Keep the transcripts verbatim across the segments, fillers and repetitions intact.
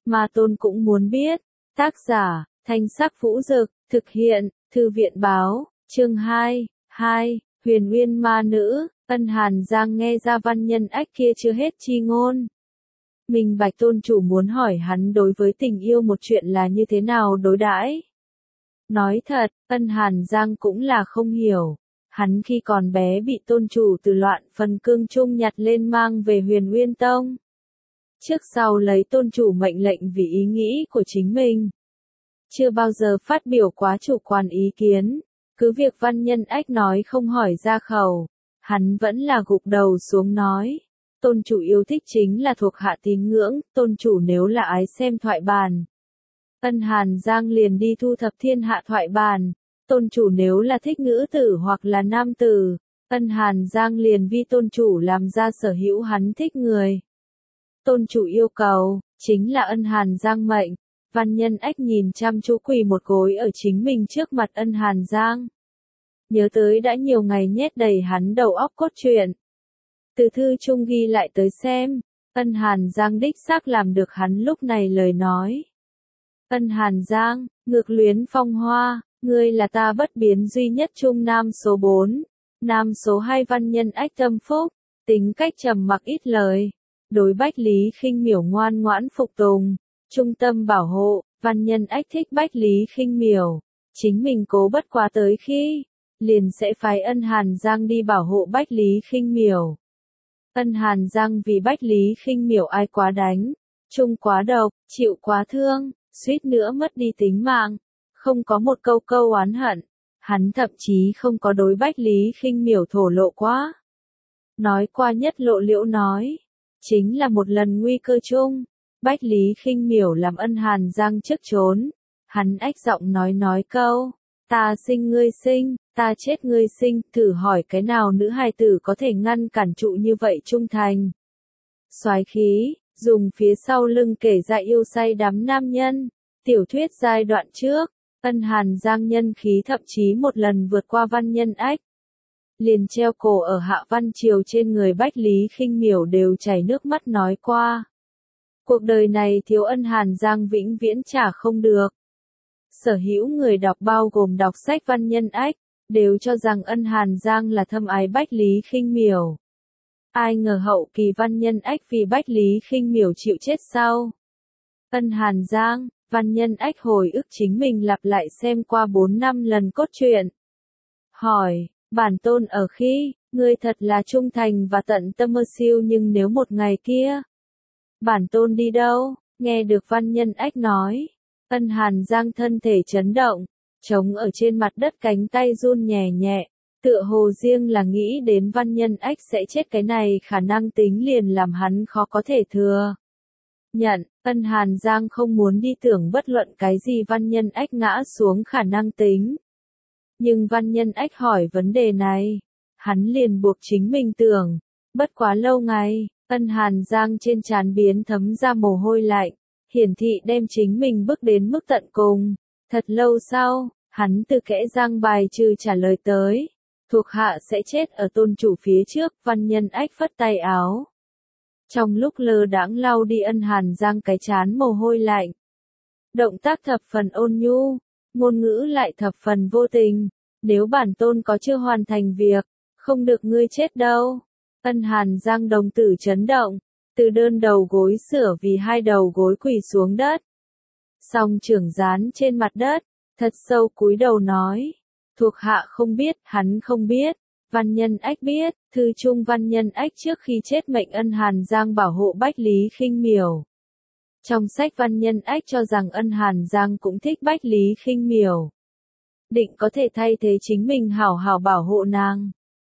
Ma Tôn cũng muốn biết. Tác giả, Thanh Sắc Vũ Dực, thực hiện, Thư viện báo, chương hai, hai, Huyền Uyên Ma Nữ. Ân Hàn Giang nghe ra Văn Nhân Ách kia chưa hết chi ngôn. Minh bạch tôn chủ muốn hỏi hắn đối với tình yêu một chuyện là như thế nào đối đãi. Nói thật, Ân Hàn Giang cũng là không hiểu. Hắn khi còn bé bị tôn chủ từ loạn phần cương trung nhặt lên mang về Huyền Uyên Tông. Trước sau lấy tôn chủ mệnh lệnh vì ý nghĩ của chính mình. Chưa bao giờ phát biểu quá chủ quan ý kiến. Cứ việc Văn Nhân Ách nói không hỏi ra khẩu. Hắn vẫn là gục đầu xuống nói. Tôn chủ yêu thích chính là thuộc hạ tín ngưỡng, tôn chủ nếu là ái xem thoại bàn. Ân Hàn Giang liền đi thu thập thiên hạ thoại bàn. Tôn chủ nếu là thích nữ tử hoặc là nam tử, Ân Hàn Giang liền vi tôn chủ làm ra sở hữu hắn thích người. Tôn chủ yêu cầu, chính là Ân Hàn Giang mệnh. Văn Nhân Ách nhìn chăm chú quỳ một gối ở chính mình trước mặt Ân Hàn Giang. Nhớ tới đã nhiều ngày nhét đầy hắn đầu óc cốt truyện. Từ thư trung ghi lại tới xem, Ân Hàn Giang đích xác làm được hắn lúc này lời nói. Ân Hàn Giang, ngược luyến phong hoa, ngươi là ta bất biến duy nhất trung nam số bốn, nam số hai Văn Nhân Ách tâm phúc, tính cách trầm mặc ít lời, đối Bách Lý Khinh Miểu ngoan ngoãn phục tùng, trung tâm bảo hộ. Văn Nhân Ách thích Bách Lý Khinh Miểu, chính mình cố bất quá tới khi, liền sẽ phái Ân Hàn Giang đi bảo hộ Bách Lý Khinh Miểu. Ân Hàn Giang vì Bách Lý Khinh Miểu ai quá đánh, chung quá độc, chịu quá thương, suýt nữa mất đi tính mạng, không có một câu câu oán hận, hắn thậm chí không có đối Bách Lý Khinh Miểu thổ lộ quá. Nói qua nhất lộ liễu nói, chính là một lần nguy cơ chung, Bách Lý Khinh Miểu làm Ân Hàn Giang trước trốn, hắn ách giọng nói nói câu, ta sinh ngươi sinh, ta chết ngươi sinh, thử hỏi cái nào nữ hài tử có thể ngăn cản trụ như vậy trung thành. Soái khí, dùng phía sau lưng kể ra yêu say đắm nam nhân, tiểu thuyết giai đoạn trước, Ân Hàn Giang nhân khí thậm chí một lần vượt qua Văn Nhân Ách. Liền treo cổ ở Hạ Văn Triều trên người Bách Lý Khinh Miểu đều chảy nước mắt nói qua. Cuộc đời này thiếu Ân Hàn Giang vĩnh viễn trả không được. Sở hữu người đọc bao gồm đọc sách Văn Nhân Ách, đều cho rằng Ân Hàn Giang là thâm ái Bách Lý Khinh Miểu. Ai ngờ hậu kỳ Văn Nhân Ách vì Bách Lý Khinh Miểu chịu chết sau. Ân Hàn Giang, Văn Nhân Ách hồi ức chính mình lặp lại xem qua bốn năm lần cốt truyện. Hỏi, bản tôn ở khi, ngươi thật là trung thành và tận tâm mơ siêu nhưng nếu một ngày kia, bản tôn đi đâu? Nghe được Văn Nhân Ách nói, Ân Hàn Giang thân thể chấn động, chống ở trên mặt đất cánh tay run nhẹ nhẹ, tựa hồ riêng là nghĩ đến Văn Nhân Ách sẽ chết cái này khả năng tính liền làm hắn khó có thể thừa. Nhận, Ân Hàn Giang không muốn đi tưởng bất luận cái gì Văn Nhân Ách ngã xuống khả năng tính. Nhưng Văn Nhân Ách hỏi vấn đề này, hắn liền buộc chính mình tưởng, bất quá lâu ngày, Ân Hàn Giang trên trán biến thấm ra mồ hôi lạnh, hiển thị đem chính mình bước đến mức tận cùng. Thật lâu sau, hắn từ kẽ răng bài trừ trả lời tới, thuộc hạ sẽ chết ở tôn chủ phía trước. Văn Nhân Ách phất tay áo. Trong lúc lơ đãng lau đi Ân Hàn Giang cái trán mồ hôi lạnh. Động tác thập phần ôn nhu, ngôn ngữ lại thập phần vô tình. Nếu bản tôn có chưa hoàn thành việc, không được ngươi chết đâu. Ân Hàn Giang đồng tử chấn động, từ đơn đầu gối sửa vì hai đầu gối quỳ xuống đất. Song trưởng dán trên mặt đất, thật sâu cúi đầu nói, thuộc hạ không biết, hắn không biết, Văn Nhân Ách biết. Thư trung Văn Nhân Ách trước khi chết mệnh Ân Hàn Giang bảo hộ Bách Lý Khinh Miểu. Trong sách Văn Nhân Ách cho rằng Ân Hàn Giang cũng thích Bách Lý Khinh Miểu, định có thể thay thế chính mình hảo hảo bảo hộ nàng.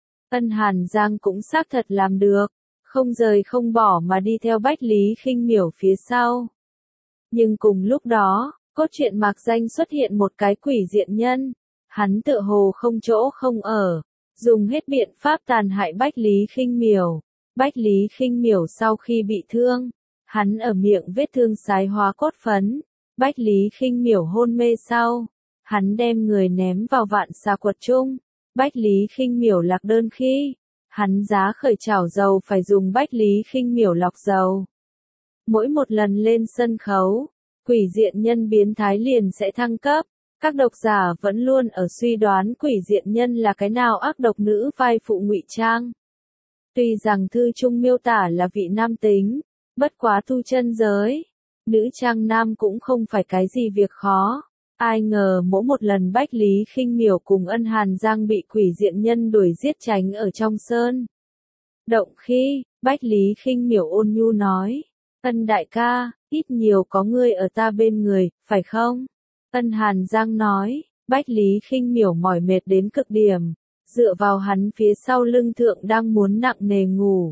Ân Hàn Giang cũng xác thật làm được, không rời không bỏ mà đi theo Bách Lý Khinh Miểu phía sau. Nhưng cùng lúc đó, cốt truyện mạc danh xuất hiện một cái quỷ diện nhân, hắn tựa hồ không chỗ không ở, dùng hết biện pháp tàn hại Bách Lý Khinh Miểu. Bách Lý Khinh Miểu sau khi bị thương, hắn ở miệng vết thương sái hóa cốt phấn. Bách Lý Khinh Miểu hôn mê sau, hắn đem người ném vào vạn xà quật chung. Bách Lý Khinh Miểu lạc đơn khi, hắn giá khởi chảo dầu phải dùng Bách Lý Khinh Miểu lọc dầu. Mỗi một lần lên sân khấu, quỷ diện nhân biến thái liền sẽ thăng cấp. Các độc giả vẫn luôn ở suy đoán quỷ diện nhân là cái nào ác độc nữ vai phụ ngụy trang. Tuy rằng thư trung miêu tả là vị nam tính, bất quá tu chân giới, nữ trang nam cũng không phải cái gì việc khó. Ai ngờ mỗi một lần Bách Lý Khinh Miểu cùng Ân Hàn Giang bị quỷ diện nhân đuổi giết tránh ở trong sơn động khi, Bách Lý Khinh Miểu ôn nhu nói, Ân đại ca, ít nhiều có ngươi ở ta bên người, phải không? Ân Hàn Giang nói, Bách Lý Khinh Miểu mỏi mệt đến cực điểm, dựa vào hắn phía sau lưng thượng đang muốn nặng nề ngủ.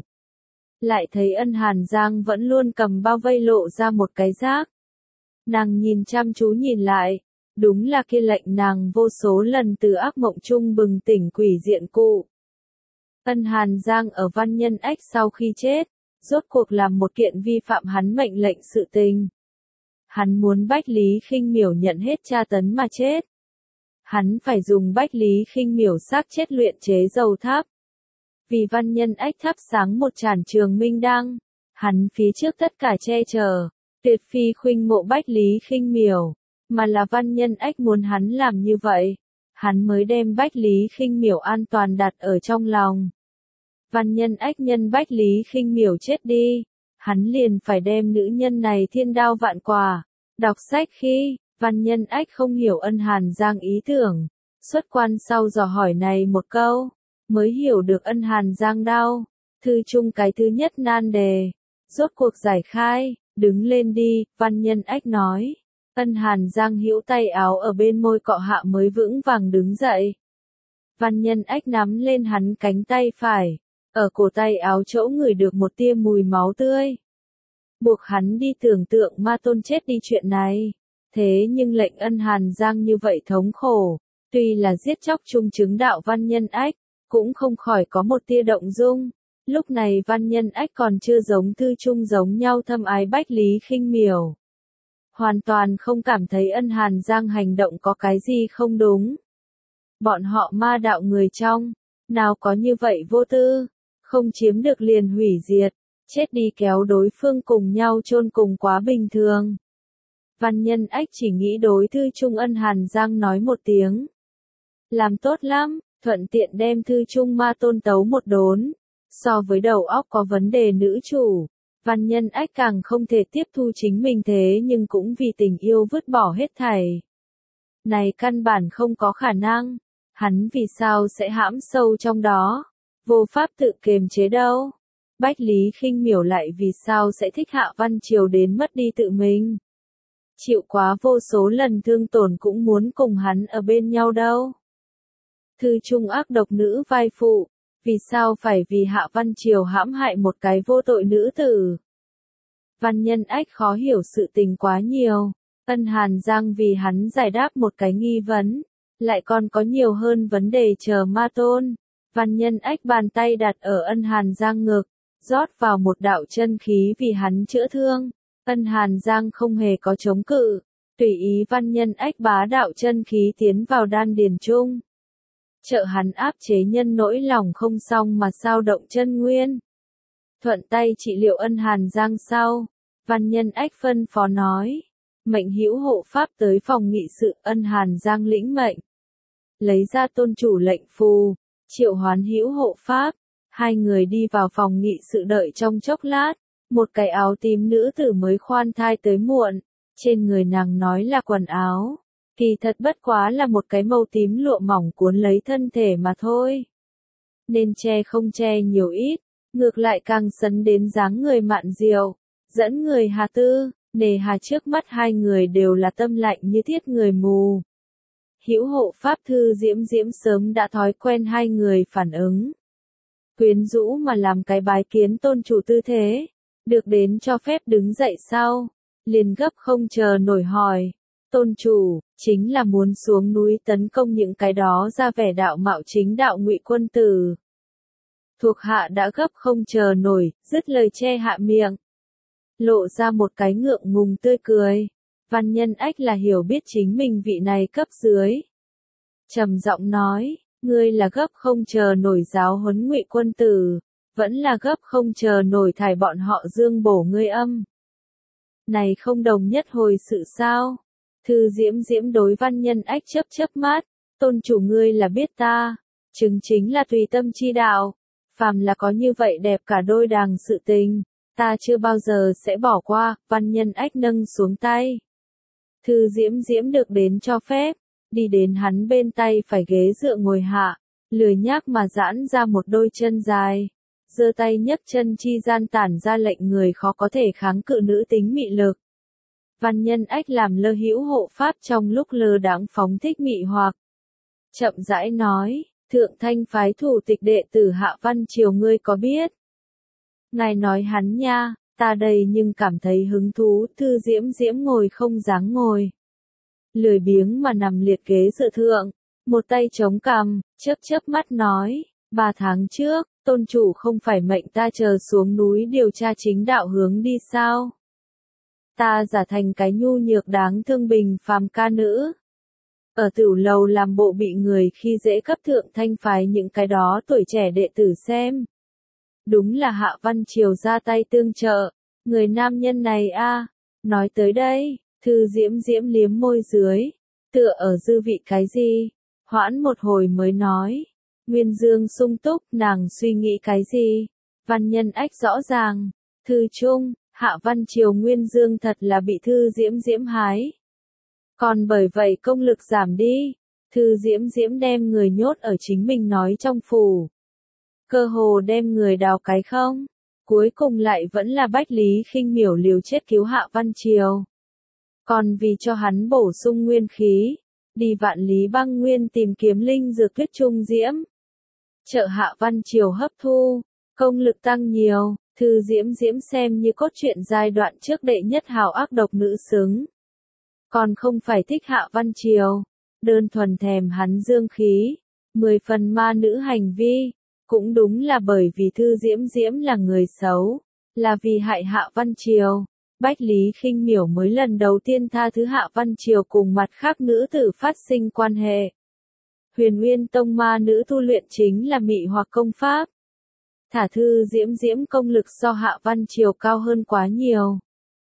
Lại thấy Ân Hàn Giang vẫn luôn cầm bao vây lộ ra một cái rác. Nàng nhìn chăm chú nhìn lại, đúng là kia lệnh nàng vô số lần từ ác mộng chung bừng tỉnh quỷ diện cụ. Ân Hàn Giang ở Văn Nhân Ách sau khi chết, rốt cuộc làm một kiện vi phạm hắn mệnh lệnh sự tình. Hắn muốn Bách Lý Khinh Miểu nhận hết tra tấn mà chết. Hắn phải dùng Bách Lý Khinh Miểu xác chết luyện chế dầu tháp. Vì Văn Nhân Ách thắp sáng một tràn trường minh đăng, hắn phía trước tất cả che chở, tuyệt phi khuynh mộ Bách Lý Khinh Miểu, mà là Văn Nhân Ách muốn hắn làm như vậy, hắn mới đem Bách Lý Khinh Miểu an toàn đặt ở trong lòng. Văn Nhân Ách nhân Bách Lý Khinh Miểu chết đi, hắn liền phải đem nữ nhân này thiên đao vạn quả. Đọc sách khi, Văn Nhân Ách không hiểu Ân Hàn Giang ý tưởng, xuất quan sau dò hỏi này một câu, mới hiểu được Ân Hàn Giang đau. Thư chung cái thứ nhất nan đề, rốt cuộc giải khai, đứng lên đi, Văn Nhân Ách nói. Ân Hàn Giang hữu tay áo ở bên môi cọ hạ mới vững vàng đứng dậy. Văn Nhân Ách nắm lên hắn cánh tay phải, ở cổ tay áo chỗ ngửi được một tia mùi máu tươi. Buộc hắn đi tưởng tượng ma tôn chết đi chuyện này. Thế nhưng lệnh Ân Hàn Giang như vậy thống khổ, tuy là giết chóc chung chứng đạo Văn Nhân Ách, cũng không khỏi có một tia động dung. Lúc này Văn Nhân Ách còn chưa giống thư chung giống nhau thâm ái Bách Lý Khinh Miểu. Hoàn toàn không cảm thấy Ân Hàn Giang hành động có cái gì không đúng. Bọn họ ma đạo người trong, nào có như vậy vô tư, không chiếm được liền hủy diệt, chết đi kéo đối phương cùng nhau chôn cùng quá bình thường. Văn Nhân Ách chỉ nghĩ đối thư trung Ân Hàn Giang nói một tiếng. Làm tốt lắm, thuận tiện đem thư trung ma tôn tấu một đốn. So với đầu óc có vấn đề nữ chủ, Văn Nhân Ách càng không thể tiếp thu chính mình thế nhưng cũng vì tình yêu vứt bỏ hết thảy. Này căn bản không có khả năng, hắn vì sao sẽ hãm sâu trong đó, vô pháp tự kiềm chế đâu. Bách Lý Khinh Miểu lại vì sao sẽ thích Hạ Văn Triều đến mất đi tự mình. Chịu quá vô số lần thương tổn cũng muốn cùng hắn ở bên nhau đâu. Thư trung ác độc nữ vai phụ, vì sao phải vì Hạ Văn Triều hãm hại một cái vô tội nữ tử. Văn Nhân Ách khó hiểu sự tình quá nhiều, Ân Hàn Giang vì hắn giải đáp một cái nghi vấn, lại còn có nhiều hơn vấn đề chờ ma tôn. Văn Nhân Ách bàn tay đặt ở Ân Hàn Giang ngực, rót vào một đạo chân khí vì hắn chữa thương. Ân Hàn Giang không hề có chống cự, tùy ý Văn Nhân Ách bá đạo chân khí tiến vào đan điền trung. Trợ hắn áp chế nhân nỗi lòng không xong mà sao động chân nguyên. Thuận tay trị liệu Ân Hàn Giang sau, Văn Nhân Ách phân phó nói, mệnh hữu hộ pháp tới phòng nghị sự. Ân Hàn Giang lĩnh mệnh, lấy ra tôn chủ lệnh phù, triệu hoán hữu hộ pháp, hai người đi vào phòng nghị sự đợi trong chốc lát. Một cái áo tím nữ tử mới khoan thai tới muộn, trên người nàng nói là quần áo, kỳ thật bất quá là một cái màu tím lụa mỏng cuốn lấy thân thể mà thôi. Nên che không che nhiều ít, ngược lại càng sấn đến dáng người mạn diệu, dẫn người hà tư, nề hà trước mắt hai người đều là tâm lạnh như thiết người mù. Hữu hộ pháp Thư Diễm Diễm sớm đã thói quen hai người phản ứng. Quyến rũ mà làm cái bái kiến tôn chủ tư thế. Được đến cho phép đứng dậy sau, liền gấp không chờ nổi hỏi, tôn chủ, chính là muốn xuống núi tấn công những cái đó ra vẻ đạo mạo chính đạo ngụy quân tử. Thuộc hạ đã gấp không chờ nổi, dứt lời che hạ miệng. Lộ ra một cái ngượng ngùng tươi cười, Văn Nhân Ách là hiểu biết chính mình vị này cấp dưới. Trầm giọng nói, ngươi là gấp không chờ nổi giáo huấn ngụy quân tử. Vẫn là gấp không chờ nổi thải bọn họ dương bổ ngươi âm. Này không đồng nhất hồi sự sao? Thư Diễm Diễm đối Văn Nhân Ách chớp chớp mắt, tôn chủ ngươi là biết ta, chứng chính là tùy tâm chi đạo, phàm là có như vậy đẹp cả đôi đàng sự tình, ta chưa bao giờ sẽ bỏ qua. Văn Nhân Ách nâng xuống tay. Thư Diễm Diễm được đến cho phép, đi đến hắn bên tay phải ghế dựa ngồi hạ, lười nhác mà giãn ra một đôi chân dài, giơ tay nhấc chân chi gian tản ra lệnh người khó có thể kháng cự nữ tính mị lực. Văn Nhân Ách làm lơ hữu hộ pháp trong lúc lơ đãng phóng thích mị hoặc. Chậm rãi nói, thượng thanh phái thủ tịch đệ tử Hạ Văn Triều ngươi có biết? Ngài nói hắn nha, ta đây nhưng cảm thấy hứng thú. Thư Diễm Diễm ngồi không dáng ngồi, lười biếng mà nằm liệt ghế dựa thượng, một tay chống cằm, chớp chớp mắt nói, ba tháng trước, tôn chủ không phải mệnh ta chờ xuống núi điều tra chính đạo hướng đi sao? Ta giả thành cái nhu nhược đáng thương bình phàm ca nữ, ở tửu lầu làm bộ bị người khi dễ cấp thượng thanh phái những cái đó tuổi trẻ đệ tử xem. Đúng là Hạ Văn Triều ra tay tương trợ, người nam nhân này a. Nói tới đây, Thư Diễm Diễm liếm môi dưới, tựa ở dư vị cái gì, hoãn một hồi mới nói, nguyên dương sung túc, nàng suy nghĩ cái gì? Văn Nhân Ách rõ ràng, thư trung, Hạ Văn Triều nguyên dương thật là bị Thư Diễm Diễm hái. Còn bởi vậy công lực giảm đi, Thư Diễm Diễm đem người nhốt ở chính mình nói trong phủ. Cơ hồ đem người đào cái không, cuối cùng lại vẫn là Bách Lý Khinh Miểu liều chết cứu Hạ Văn Triều. Còn vì cho hắn bổ sung nguyên khí, đi Vạn Lý Băng Nguyên tìm kiếm linh dược Tuyết Trung Diễm. Trợ Hạ Văn Triều hấp thu, công lực tăng nhiều, Thư Diễm Diễm xem như cốt truyện giai đoạn trước đệ nhất hào ác độc nữ xứng. Còn không phải thích Hạ Văn Triều, đơn thuần thèm hắn dương khí, mười phần ma nữ hành vi, cũng đúng là bởi vì Thư Diễm Diễm là người xấu, là vì hại Hạ Văn Triều, Bách Lý Khinh Miểu mới lần đầu tiên tha thứ Hạ Văn Triều cùng mặt khác nữ tử phát sinh quan hệ. Huyền Nguyên Tông ma nữ tu luyện chính là mị hoặc công pháp. Thả Thư Diễm Diễm công lực so Hạ Văn Triều cao hơn quá nhiều.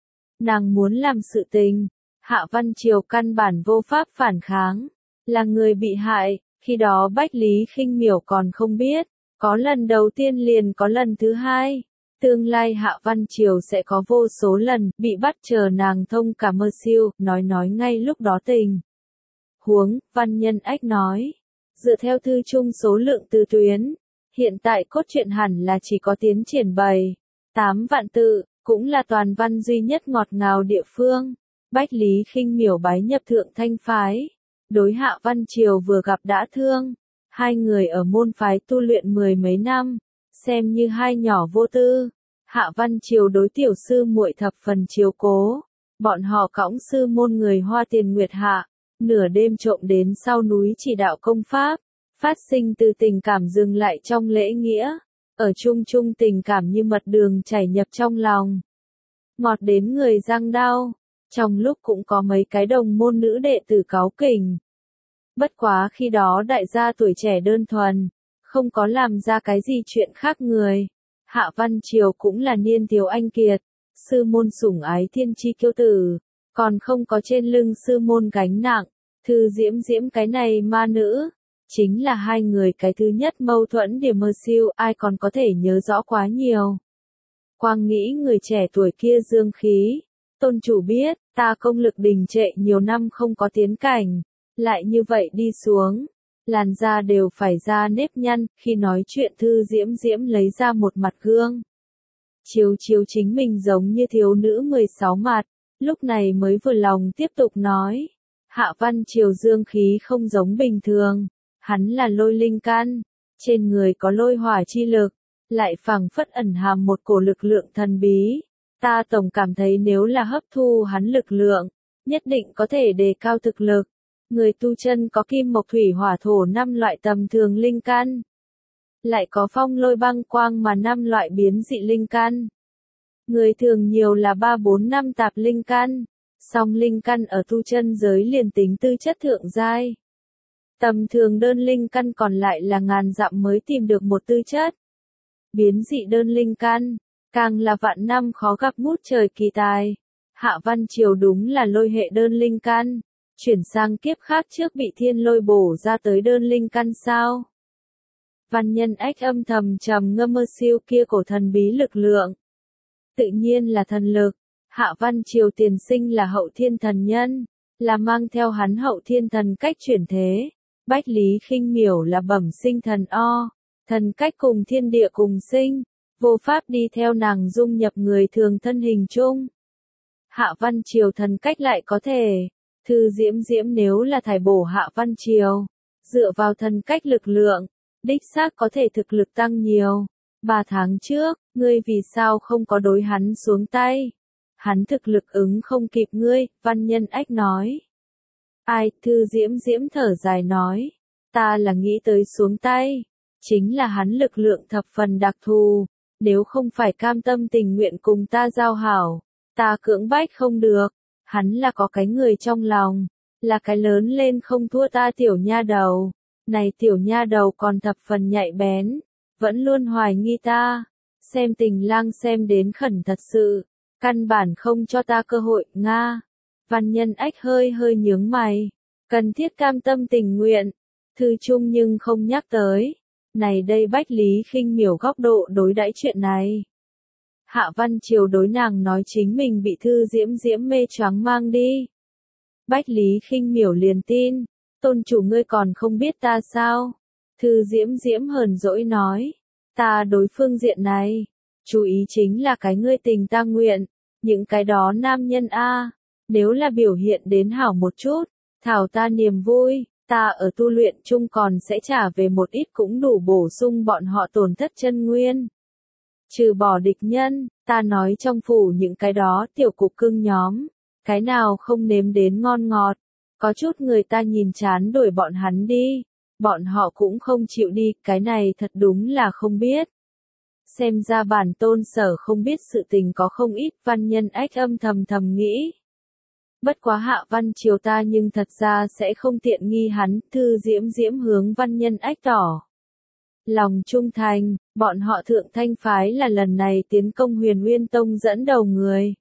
Nàng muốn làm sự tình, Hạ Văn Triều căn bản vô pháp phản kháng, là người bị hại, khi đó Bách Lý Khinh Miểu còn không biết, có lần đầu tiên liền có lần thứ hai. Tương lai Hạ Văn Triều sẽ có vô số lần bị bắt chờ nàng thông cả mơ siêu, nói nói ngay lúc đó tình. Huống, Văn Nhân Ách nói, dựa theo thư chung số lượng từ tuyến, hiện tại cốt truyện hẳn là chỉ có tiến triển bảy, tám vạn tự, cũng là toàn văn duy nhất ngọt ngào địa phương. Bách Lý Khinh Miểu bái nhập thượng thanh phái, đối Hạ Văn Triều vừa gặp đã thương, hai người ở môn phái tu luyện mười mấy năm, xem như hai nhỏ vô tư. Hạ Văn Triều đối tiểu sư muội thập phần chiếu cố, bọn họ cõng sư môn người Hoa Tiền Nguyệt Hạ, nửa đêm trộm đến sau núi chỉ đạo công pháp, phát sinh từ tình cảm dừng lại trong lễ nghĩa, ở chung chung tình cảm như mật đường chảy nhập trong lòng, ngọt đến người răng đau. Trong lúc cũng có mấy cái đồng môn nữ đệ tử cáu kỉnh. Bất quá khi đó đại gia tuổi trẻ đơn thuần, không có làm ra cái gì chuyện khác người. Hạ Văn Triều cũng là niên thiếu anh kiệt, sư môn sủng ái thiên chi kiêu tử, còn không có trên lưng sư môn gánh nặng. Thư Diễm Diễm cái này ma nữ, chính là hai người cái thứ nhất mâu thuẫn điểm mơ siêu, ai còn có thể nhớ rõ quá nhiều. Quang nghĩ người trẻ tuổi kia dương khí. Tôn chủ biết, ta công lực đình trệ nhiều năm không có tiến cảnh, lại như vậy đi xuống, làn da đều phải ra nếp nhăn. Khi nói chuyện Thư Diễm Diễm lấy ra một mặt gương, chiếu chiếu chính mình giống như thiếu nữ mười sáu mặt, lúc này mới vừa lòng tiếp tục nói, Hạ Văn Triều dương khí không giống bình thường, hắn là lôi linh căn, trên người có lôi hỏa chi lực, lại phảng phất ẩn hàm một cổ lực lượng thần bí. Ta tổng cảm thấy nếu là hấp thu hắn lực lượng, nhất định có thể đề cao thực lực. Người tu chân có kim mộc thủy hỏa thổ năm loại tầm thường linh căn, lại có phong lôi băng quang mà năm loại biến dị linh căn. Người thường nhiều là ba bốn năm tạp linh căn, song linh căn ở tu chân giới liền tính tư chất thượng giai. Tầm thường đơn linh căn còn lại là ngàn dặm mới tìm được một tư chất. Biến dị đơn linh căn càng là vạn năm khó gặp ngút trời kỳ tài. Hạ Văn Triều đúng là lôi hệ đơn linh căn, chuyển sang kiếp khác trước bị thiên lôi bổ ra tới đơn linh căn sao? Văn Nhân Ách âm thầm trầm ngâm mơ siêu kia cổ thần bí lực lượng. Tự nhiên là thần lực, Hạ Văn Triều tiền sinh là hậu thiên thần nhân, là mang theo hắn hậu thiên thần cách chuyển thế. Bách Lý Khinh Miểu là bẩm sinh thần o, thần cách cùng thiên địa cùng sinh, vô pháp đi theo nàng dung nhập người thường thân hình chung. Hạ Văn Triều thần cách lại có thể, Thư Diễm Diễm nếu là thải bổ Hạ Văn Triều, dựa vào thần cách lực lượng, đích xác có thể thực lực tăng nhiều. Ba tháng trước, ngươi vì sao không có đối hắn xuống tay? Hắn thực lực ứng không kịp ngươi, Văn Nhân Ách nói. Ai, Thư Diễm Diễm thở dài nói, ta là nghĩ tới xuống tay, chính là hắn lực lượng thập phần đặc thù, nếu không phải cam tâm tình nguyện cùng ta giao hảo, ta cưỡng bách không được, hắn là có cái người trong lòng, là cái lớn lên không thua ta tiểu nha đầu, này tiểu nha đầu còn thập phần nhạy bén, vẫn luôn hoài nghi ta, xem Tình Lang xem đến khẩn thật sự, căn bản không cho ta cơ hội, Nga. Văn Nhân Ách hơi hơi nhướng mày, cần thiết cam tâm tình nguyện, thư chung nhưng không nhắc tới. Này đây Bách Lý Khinh Miểu góc độ đối đãi chuyện này. Hạ Văn Triều đối nàng nói chính mình bị Thư Diễm Diễm mê choáng mang đi. Bách Lý Khinh Miểu liền tin, tôn chủ ngươi còn không biết ta sao? Thư Diễm Diễm hờn dỗi nói, ta đối phương diện này, chú ý chính là cái ngươi tình ta nguyện, những cái đó nam nhân a, nếu là biểu hiện đến hảo một chút, thảo ta niềm vui, ta ở tu luyện chung còn sẽ trả về một ít cũng đủ bổ sung bọn họ tổn thất chân nguyên. Trừ bỏ địch nhân, ta nói trong phủ những cái đó tiểu cục cưng nhóm, cái nào không nếm đến ngon ngọt, có chút người ta nhìn chán đuổi bọn hắn đi, bọn họ cũng không chịu đi, cái này thật đúng là không biết. Xem ra bản tôn sở không biết sự tình có không ít, Văn Nhân Ách âm thầm thầm nghĩ. Bất quá Hạ Văn Triều ta nhưng thật ra sẽ không tiện nghi hắn, Thư Diễm Diễm hướng Văn Nhân Ách tỏ lòng trung thành, bọn họ Thượng Thanh phái là lần này tiến công Huyền Nguyên Tông dẫn đầu người.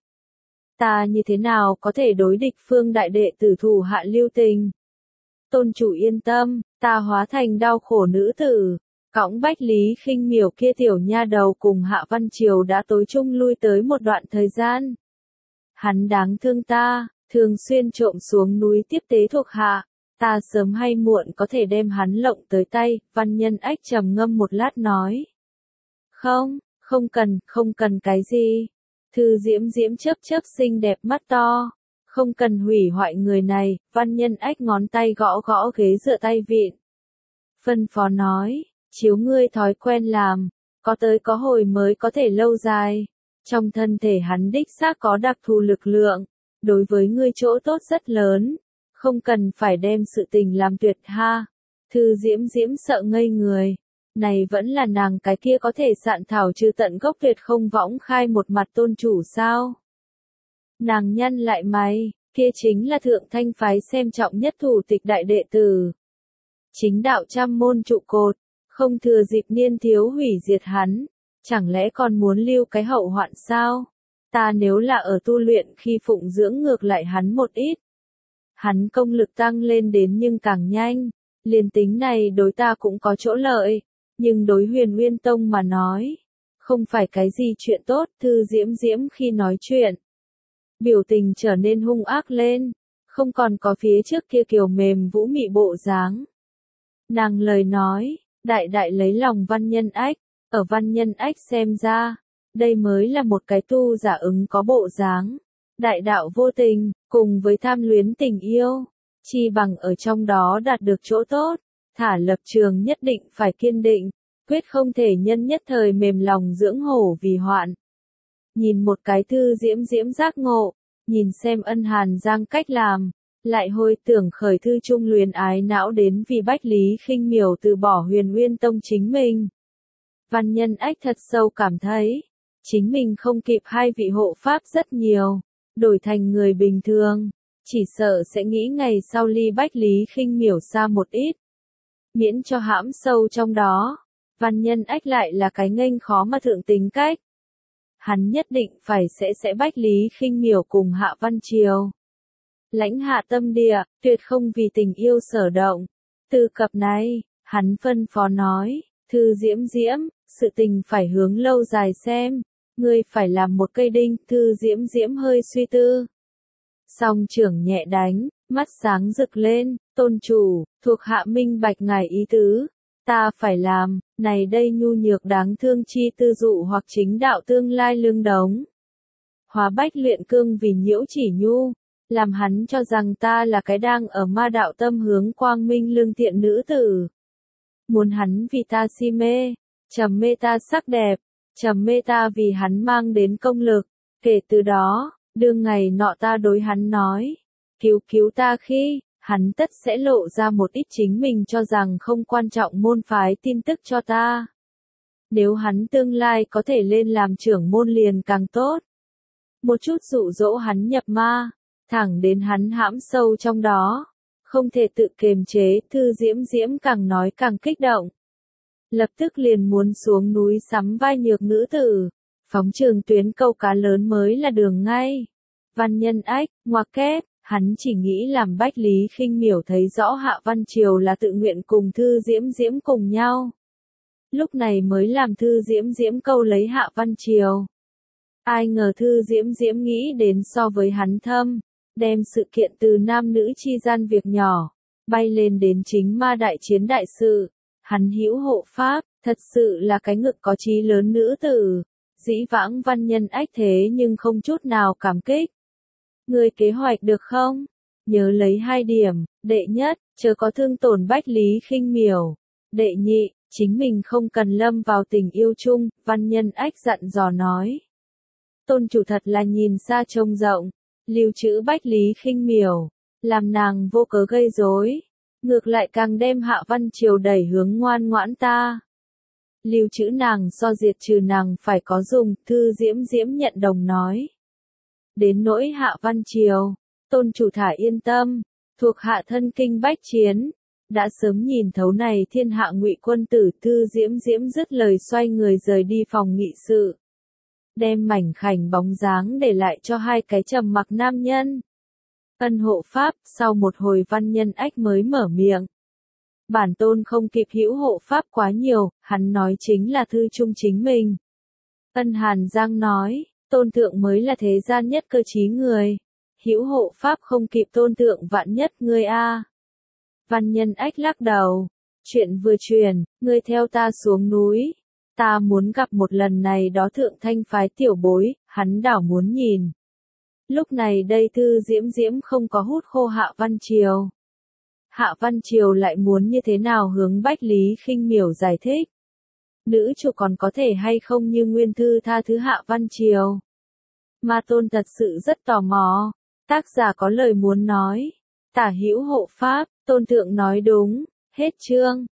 Ta như thế nào có thể đối địch phương đại đệ tử thủ hạ lưu tình? Tôn chủ yên tâm, ta hóa thành đau khổ nữ tử, cõng Bách Lý Khinh Miểu kia tiểu nha đầu cùng Hạ Văn Triều đã tối chung lui tới một đoạn thời gian. Hắn đáng thương ta, thường xuyên trộm xuống núi tiếp tế thuộc hạ, ta sớm hay muộn có thể đem hắn lộng tới tay, Văn Nhân Ách trầm ngâm một lát nói. Không, không cần, không cần cái gì. Thư Diễm Diễm chớp chớp xinh đẹp mắt to. Không cần hủy hoại người này, Văn Nhân Ách ngón tay gõ gõ ghế dựa tay vịn. Phân phó nói, chiếu ngươi thói quen làm, có tới có hồi mới có thể lâu dài. Trong thân thể hắn đích xác có đặc thù lực lượng, đối với ngươi chỗ tốt rất lớn, không cần phải đem sự tình làm tuyệt ha. Thư Diễm Diễm sợ ngây người, này vẫn là nàng cái kia có thể sạn thảo trừ tận gốc tuyệt không võng khai một mặt tôn chủ sao. Nàng nhăn lại mày, kia chính là Thượng Thanh phái xem trọng nhất thủ tịch đại đệ tử. Chính đạo trăm môn trụ cột, không thừa dịp niên thiếu hủy diệt hắn, chẳng lẽ còn muốn lưu cái hậu hoạn sao? Ta nếu là ở tu luyện khi phụng dưỡng ngược lại hắn một ít. Hắn công lực tăng lên đến nhưng càng nhanh, liền tính này đối ta cũng có chỗ lợi, nhưng đối Huyền Nguyên Tông mà nói, không phải cái gì chuyện tốt. Thư Diễm Diễm khi nói chuyện, biểu tình trở nên hung ác lên, không còn có phía trước kia kiều mềm vũ mị bộ dáng. Nàng lời nói, đại đại lấy lòng Văn Nhân Ách, ở Văn Nhân Ách xem ra, đây mới là một cái tu giả ứng có bộ dáng. Đại đạo vô tình, cùng với tham luyến tình yêu, chi bằng ở trong đó đạt được chỗ tốt, thả lập trường nhất định phải kiên định, quyết không thể nhân nhất thời mềm lòng dưỡng hổ vì hoạn. Nhìn một cái Thư Diễm Diễm giác ngộ, nhìn xem Ân Hàn Giang cách làm, lại hồi tưởng khởi thư trung luyến ái não đến vì Bách Lý Khinh Miểu từ bỏ Huyền Nguyên Tông chính mình. Văn Nhân Ách thật sâu cảm thấy, chính mình không kịp hai vị hộ pháp rất nhiều, đổi thành người bình thường, chỉ sợ sẽ nghĩ ngày sau ly Bách Lý Khinh Miểu xa một ít. Miễn cho hãm sâu trong đó, Văn Nhân Ách lại là cái nghênh khó mà thượng tính cách. hắn nhất định phải sẽ sẽ Bách Lý Khinh Miểu cùng Hạ Văn Triều. Lãnh hạ tâm địa, tuyệt không vì tình yêu sở động. Từ cập này, hắn phân phó nói, Thư Diễm Diễm, sự tình phải hướng lâu dài xem, ngươi phải làm một cây đinh. Thư Diễm Diễm hơi suy tư. Song trưởng nhẹ đánh, mắt sáng rực lên, tôn chủ, thuộc hạ minh bạch ngài ý tứ. Ta phải làm, này đây nhu nhược đáng thương chi tư dụ hoặc chính đạo tương lai lương đống. Hóa bách luyện cương vì nhiễu chỉ nhu, làm hắn cho rằng ta là cái đang ở ma đạo tâm hướng quang minh lương thiện nữ tử. Muốn hắn vì ta si mê, trầm mê ta sắc đẹp, trầm mê ta vì hắn mang đến công lực. Kể từ đó, đương ngày nọ ta đối hắn nói, cứu cứu ta khi, hắn tất sẽ lộ ra một ít chính mình cho rằng không quan trọng môn phái tin tức cho ta. Nếu hắn tương lai có thể lên làm trưởng môn liền càng tốt. Một chút dụ dỗ hắn nhập ma, thẳng đến hắn hãm sâu trong đó, không thể tự kiềm chế. Thư Diễm Diễm càng nói càng kích động. Lập tức liền muốn xuống núi sắm vai nhược nữ tử, phóng trường tuyến câu cá lớn mới là đường ngay. Văn Nhân Ách, ngoặc kép, hắn chỉ nghĩ làm Bách Lý Khinh Miểu thấy rõ Hạ Văn Triều là tự nguyện cùng Thư Diễm Diễm cùng nhau. Lúc này mới làm Thư Diễm Diễm câu lấy Hạ Văn Triều. Ai ngờ Thư Diễm Diễm nghĩ đến so với hắn thâm, đem sự kiện từ nam nữ chi gian việc nhỏ, bay lên đến chính ma đại chiến đại sự. Hắn hữu hộ pháp, thật sự là cái ngực có chí lớn nữ tử. Dĩ vãng Văn Nhân Ách thế nhưng không chút nào cảm kích. Ngươi kế hoạch được không? Nhớ lấy hai điểm, đệ nhất, chớ có thương tổn Bách Lý Khinh Miểu. Đệ nhị, chính mình không cần lâm vào tình yêu chung. Văn Nhân Ách dặn dò nói. Tôn chủ thật là nhìn xa trông rộng, lưu trữ Bách Lý Khinh Miểu, làm nàng vô cớ gây rối, ngược lại càng đem Hạ Văn Triều đẩy hướng ngoan ngoãn ta. Lưu trữ nàng so diệt trừ nàng phải có dùng. Thư Diễm Diễm nhận đồng nói. Đến nỗi Hạ Văn Triều, tôn chủ thả yên tâm, thuộc hạ thân kinh bách chiến, đã sớm nhìn thấu này thiên hạ ngụy quân tử. Thư Diễm Diễm dứt lời xoay người rời đi phòng nghị sự, đem mảnh khảnh bóng dáng để lại cho hai cái trầm mặc nam nhân. Ân hộ pháp. Sau một hồi Văn Nhân Ách mới mở miệng. Bản tôn không kịp hữu hộ pháp quá nhiều, hắn nói chính là thư trung chính mình. Ân Hàn Giang nói, tôn thượng mới là thế gian nhất cơ trí người. Hữu hộ pháp không kịp tôn thượng vạn nhất ngươi a. Văn Nhân Ách lắc đầu. Chuyện vừa truyền, ngươi theo ta xuống núi. Ta muốn gặp một lần này đó thượng thanh phái tiểu bối, hắn đảo muốn nhìn. Lúc này đây Thư Diễm Diễm không có hút khô Hạ Văn Triều. Hạ Văn Triều lại muốn như thế nào hướng Bách Lý Khinh Miểu giải thích. Nữ chủ còn có thể hay không như nguyên thư tha thứ Hạ Văn Triều. Ma tôn thật sự rất tò mò. Tác giả có lời muốn nói. Tả hữu hộ pháp, tôn thượng nói đúng. Hết chương.